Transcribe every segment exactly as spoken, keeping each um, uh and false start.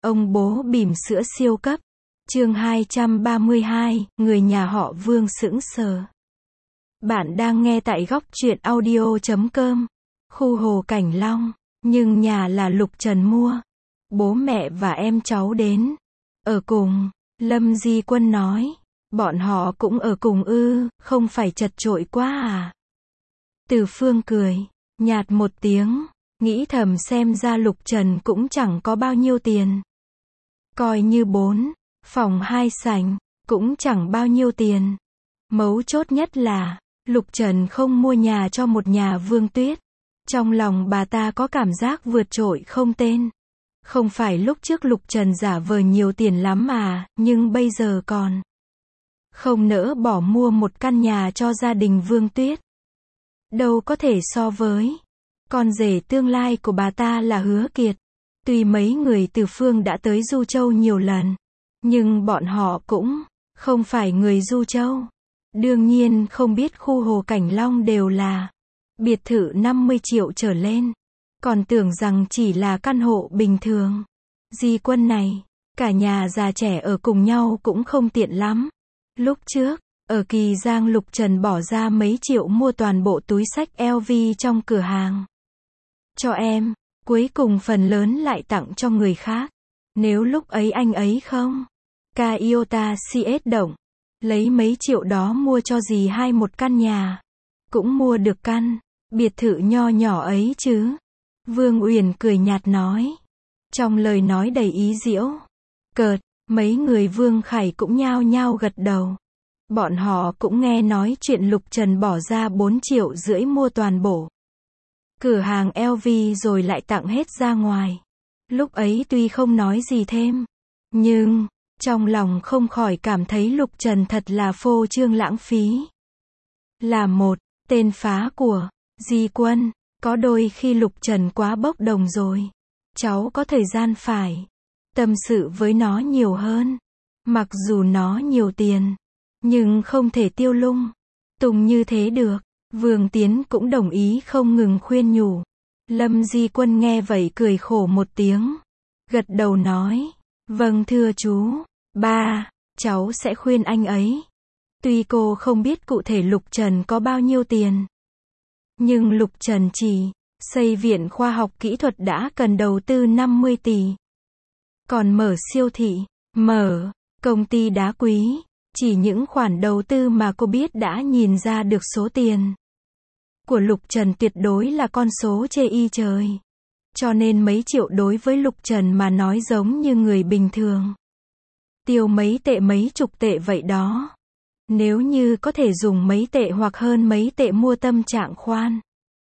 Ông bố bỉm sữa siêu cấp. Chương hai trăm ba mươi hai, người nhà họ Vương sững sờ. Bạn đang nghe tại góc truyện audio chấm com. Khu Hồ Cảnh Long, nhưng nhà là Lục Trần mua. Bố mẹ và em cháu đến ở cùng. Lâm Di Quân nói. Bọn họ cũng ở cùng ư, không phải chật chội quá à? Từ Phương cười nhạt một tiếng, nghĩ thầm xem ra Lục Trần cũng chẳng có bao nhiêu tiền. Coi như bốn phòng hai sảnh, cũng chẳng bao nhiêu tiền. Mấu chốt nhất là, Lục Trần không mua nhà cho một nhà Vương Tuyết. Trong lòng bà ta có cảm giác vượt trội không tên. Không phải lúc trước Lục Trần giả vờ nhiều tiền lắm mà, nhưng bây giờ còn không nỡ bỏ mua một căn nhà cho gia đình Vương Tuyết. Đâu có thể so với con rể tương lai của bà ta là Hứa Kiệt. Tuy mấy người từ phương đã tới Du Châu nhiều lần, nhưng bọn họ cũng không phải người Du Châu. Đương nhiên không biết khu Hồ Cảnh Long đều là biệt thự năm mươi triệu trở lên. Còn tưởng rằng chỉ là căn hộ bình thường. Di Quân này, cả nhà già trẻ ở cùng nhau cũng không tiện lắm. Lúc trước, ở Kỳ Giang Lục Trần bỏ ra mấy triệu mua toàn bộ túi xách L V trong cửa hàng cho em, cuối cùng phần lớn lại tặng cho người khác. Nếu lúc ấy anh ấy không Toyota xê ét động, lấy mấy triệu đó mua cho dì hai một căn nhà, cũng mua được căn biệt thự nho nhỏ ấy chứ. Vương Uyển cười nhạt nói, trong lời nói đầy ý giễu cợt. Mấy người Vương Khải cũng nhao nhao gật đầu. Bọn họ cũng nghe nói chuyện Lục Trần bỏ ra bốn triệu rưỡi mua toàn bộ cửa hàng L V rồi lại tặng hết ra ngoài. Lúc ấy tuy không nói gì thêm, nhưng trong lòng không khỏi cảm thấy Lục Trần thật là phô trương lãng phí. Là một tên phá của Di Quân, có đôi khi Lục Trần quá bốc đồng rồi. Cháu có thời gian phải tâm sự với nó nhiều hơn. Mặc dù nó nhiều tiền, nhưng không thể tiêu lung tung như thế được. Vương Tiến cũng đồng ý không ngừng khuyên nhủ. Lâm Di Quân nghe vậy cười khổ một tiếng, gật đầu nói, vâng thưa chú, ba, cháu sẽ khuyên anh ấy. Tuy cô không biết cụ thể Lục Trần có bao nhiêu tiền, nhưng Lục Trần chỉ xây viện khoa học kỹ thuật đã cần đầu tư năm mươi tỷ. Còn mở siêu thị, mở công ty đá quý, chỉ những khoản đầu tư mà cô biết đã nhìn ra được số tiền của Lục Trần tuyệt đối là con số chê y trời. Cho nên mấy triệu đối với Lục Trần mà nói giống như người bình thường tiêu mấy tệ mấy chục tệ vậy đó. Nếu như có thể dùng mấy tệ hoặc hơn mấy tệ mua tâm trạng khoan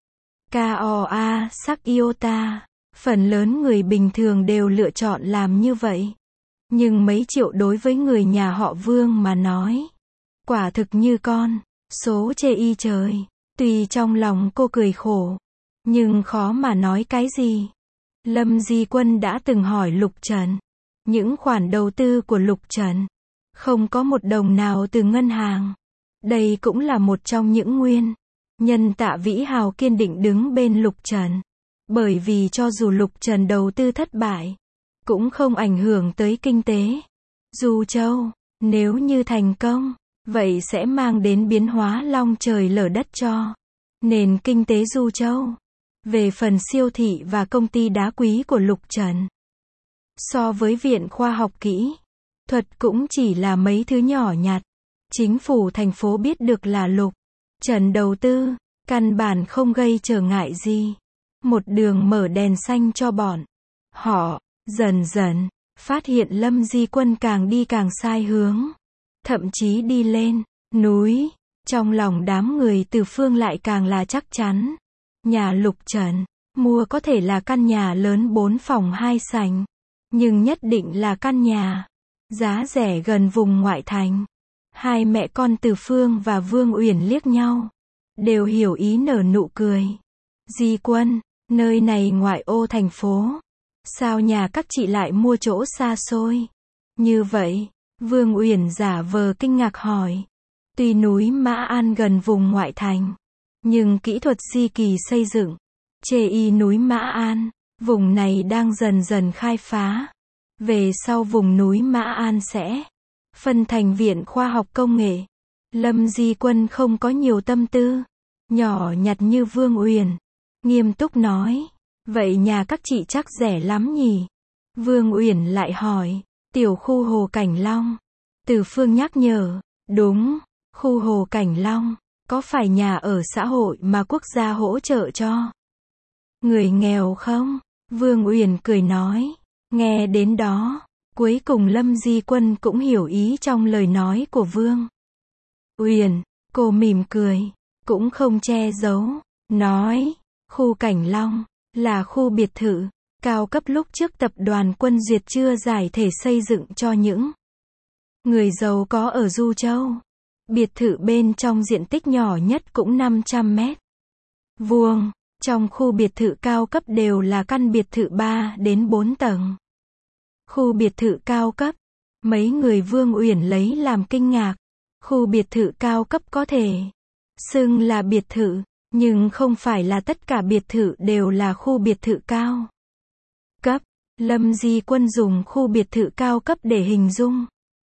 Koa sắc iota, phần lớn người bình thường đều lựa chọn làm như vậy. Nhưng mấy triệu đối với người nhà họ Vương mà nói, quả thực như con số chê y trời. Tuy trong lòng cô cười khổ, nhưng khó mà nói cái gì. Lâm Di Quân đã từng hỏi Lục Trần, những khoản đầu tư của Lục Trần không có một đồng nào từ ngân hàng. Đây cũng là một trong những nguyên nhân Tạ Vĩ Hào kiên định đứng bên Lục Trần. Bởi vì cho dù Lục Trần đầu tư thất bại, cũng không ảnh hưởng tới kinh tế Du Châu. Nếu như thành công, vậy sẽ mang đến biến hóa long trời lở đất cho nền kinh tế Du Châu. Về phần siêu thị và công ty đá quý của Lục Trần, so với viện khoa học kỹ thuật cũng chỉ là mấy thứ nhỏ nhặt. Chính phủ thành phố biết được là Lục Trần đầu tư, căn bản không gây trở ngại gì. Một đường mở đèn xanh cho bọn họ. Dần dần, phát hiện Lâm Di Quân càng đi càng sai hướng. Thậm chí đi lên núi, trong lòng đám người từ phương lại càng là chắc chắn. Nhà Lục Trần mua có thể là căn nhà lớn bốn phòng hai sảnh, nhưng nhất định là căn nhà giá rẻ gần vùng ngoại thành. Hai mẹ con Từ Phương và Vương Uyển liếc nhau, đều hiểu ý nở nụ cười. Di Quân, nơi này ngoại ô thành phố, sao nhà các chị lại mua chỗ xa xôi như vậy? Vương Uyển giả vờ kinh ngạc hỏi. Tuy núi Mã An gần vùng ngoại thành, nhưng kỹ thuật di kỳ xây dựng chê y núi Mã An, vùng này đang dần dần khai phá. Về sau vùng núi Mã An sẽ phân thành viện khoa học công nghệ. Lâm Di Quân không có nhiều tâm tư, nhỏ nhặt như Vương Uyển, nghiêm túc nói, vậy nhà các chị chắc rẻ lắm nhỉ? Vương Uyển lại hỏi, tiểu khu Hồ Cảnh Long. Từ Phương nhắc nhở, đúng, khu Hồ Cảnh Long, có phải nhà ở xã hội mà quốc gia hỗ trợ cho người nghèo không? Vương Uyển cười nói, nghe đến đó, cuối cùng Lâm Di Quân cũng hiểu ý trong lời nói của Vương Uyển, cô mỉm cười, cũng không che giấu, nói, khu Cảnh Long là khu biệt thự cao cấp lúc trước tập đoàn Quân Duyệt chưa giải thể xây dựng cho những người giàu có ở Du Châu. Biệt thự bên trong diện tích nhỏ nhất cũng năm trăm mét vuông. Trong khu biệt thự cao cấp đều là căn biệt thự ba đến bốn tầng. Khu biệt thự cao cấp, mấy người Vương Uyển lấy làm kinh ngạc. Khu biệt thự cao cấp có thể xưng là biệt thự, nhưng không phải là tất cả biệt thự đều là khu biệt thự cao cấp. Lâm Di Quân dùng khu biệt thự cao cấp để hình dung.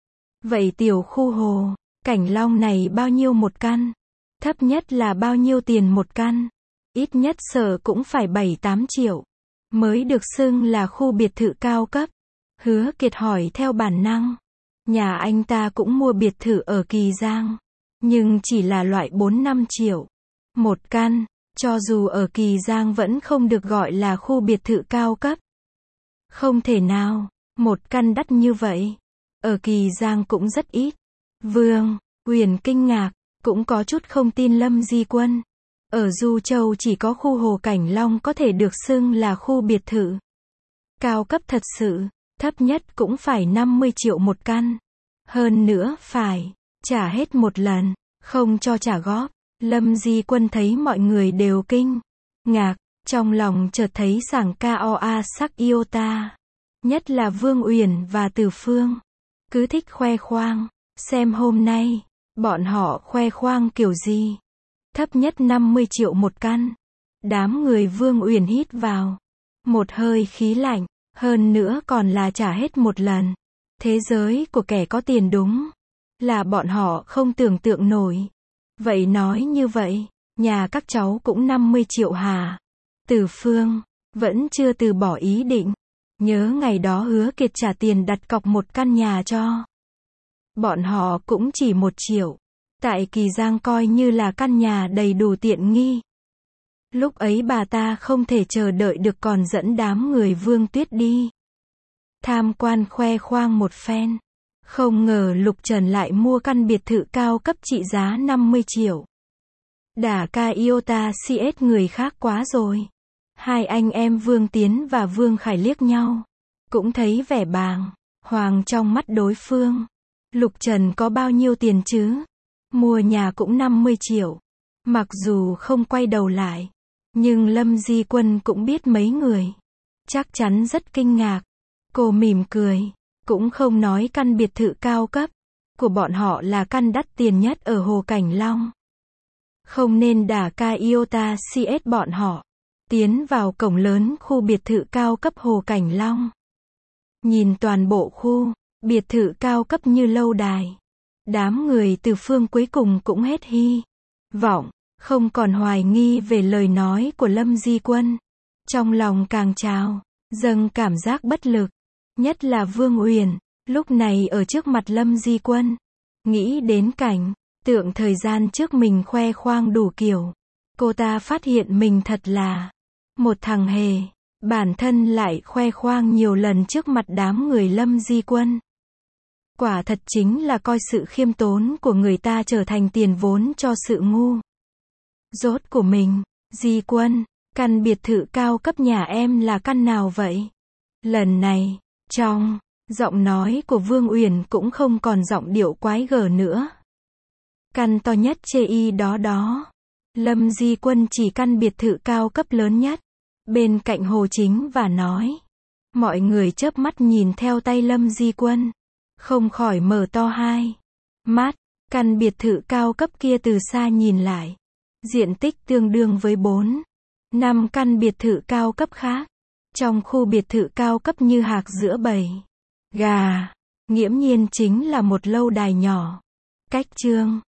Vậy tiểu khu Hồ Cảnh Long này bao nhiêu một căn? Thấp nhất là bao nhiêu tiền một căn? Ít nhất sợ cũng phải bảy tám triệu mới được xưng là khu biệt thự cao cấp. Hứa Kiệt hỏi theo bản năng. Nhà anh ta cũng mua biệt thự ở Kỳ Giang, nhưng chỉ là loại bốn năm triệu một căn, cho dù ở Kỳ Giang vẫn không được gọi là khu biệt thự cao cấp. Không thể nào, một căn đắt như vậy. Ở Kỳ Giang cũng rất ít. Vương Uyển kinh ngạc, cũng có chút không tin Lâm Di Quân. Ở Du Châu chỉ có khu Hồ Cảnh Long có thể được xưng là khu biệt thự cao cấp thật sự, thấp nhất cũng phải năm mươi triệu một căn. Hơn nữa phải trả hết một lần, không cho trả góp. Lâm Di Quân thấy mọi người đều kinh ngạc, trong lòng chợt thấy sảng ca oa sắc yêu ta. Nhất là Vương Uyển và Từ Phương, cứ thích khoe khoang, xem hôm nay bọn họ khoe khoang kiểu gì. Thấp nhất năm mươi triệu một căn. Đám người Vương Uyển hít vào một hơi khí lạnh, hơn nữa còn là trả hết một lần. Thế giới của kẻ có tiền đúng là bọn họ không tưởng tượng nổi. Vậy nói như vậy, nhà các cháu cũng năm mươi triệu hả? Từ Phương vẫn chưa từ bỏ ý định. Nhớ ngày đó Hứa Kiệt trả tiền đặt cọc một căn nhà cho bọn họ cũng chỉ một triệu. Tại Kỳ Giang coi như là căn nhà đầy đủ tiện nghi. Lúc ấy bà ta không thể chờ đợi được còn dẫn đám người Vương Tuyết đi tham quan khoe khoang một phen. Không ngờ Lục Trần lại mua căn biệt thự cao cấp trị giá năm mươi triệu. Đả ca iota cs người khác quá rồi. Hai anh em Vương Tiến và Vương Khải liếc nhau, cũng thấy vẻ bàng hoàng trong mắt đối phương. Lục Trần có bao nhiêu tiền chứ? Mua nhà cũng năm mươi triệu. Mặc dù không quay đầu lại, nhưng Lâm Di Quân cũng biết mấy người chắc chắn rất kinh ngạc. Cô mỉm cười, cũng không nói căn biệt thự cao cấp của bọn họ là căn đắt tiền nhất ở Hồ Cảnh Long. Không nên đả ca iota cs bọn họ. Tiến vào cổng lớn khu biệt thự cao cấp Hồ Cảnh Long. Nhìn toàn bộ khu biệt thự cao cấp như lâu đài. Đám người Từ Phương cuối cùng cũng hết hy vọng, không còn hoài nghi về lời nói của Lâm Di Quân. Trong lòng càng trào dâng cảm giác bất lực. Nhất là Vương Uyển, lúc này ở trước mặt Lâm Di Quân, nghĩ đến cảnh tượng thời gian trước mình khoe khoang đủ kiểu. Cô ta phát hiện mình thật là một thằng hề. Bản thân lại khoe khoang nhiều lần trước mặt đám người Lâm Di Quân. Quả thật chính là coi sự khiêm tốn của người ta trở thành tiền vốn cho sự ngu dốt của mình. Di Quân, căn biệt thự cao cấp nhà em là căn nào vậy? Lần này, trong giọng nói của Vương Uyển cũng không còn giọng điệu quái gở nữa. Căn to nhất chê y đó đó. Lâm Di Quân chỉ căn biệt thự cao cấp lớn nhất bên cạnh Hồ Chính và nói. Mọi người chớp mắt nhìn theo tay Lâm Di Quân, không khỏi mở to hai mắt. Căn biệt thự cao cấp kia từ xa nhìn lại, diện tích tương đương với bốn năm căn biệt thự cao cấp khác. Trong khu biệt thự cao cấp như hạc giữa bầy. Gà. Nghiễm nhiên chính là một lâu đài nhỏ. Cách chương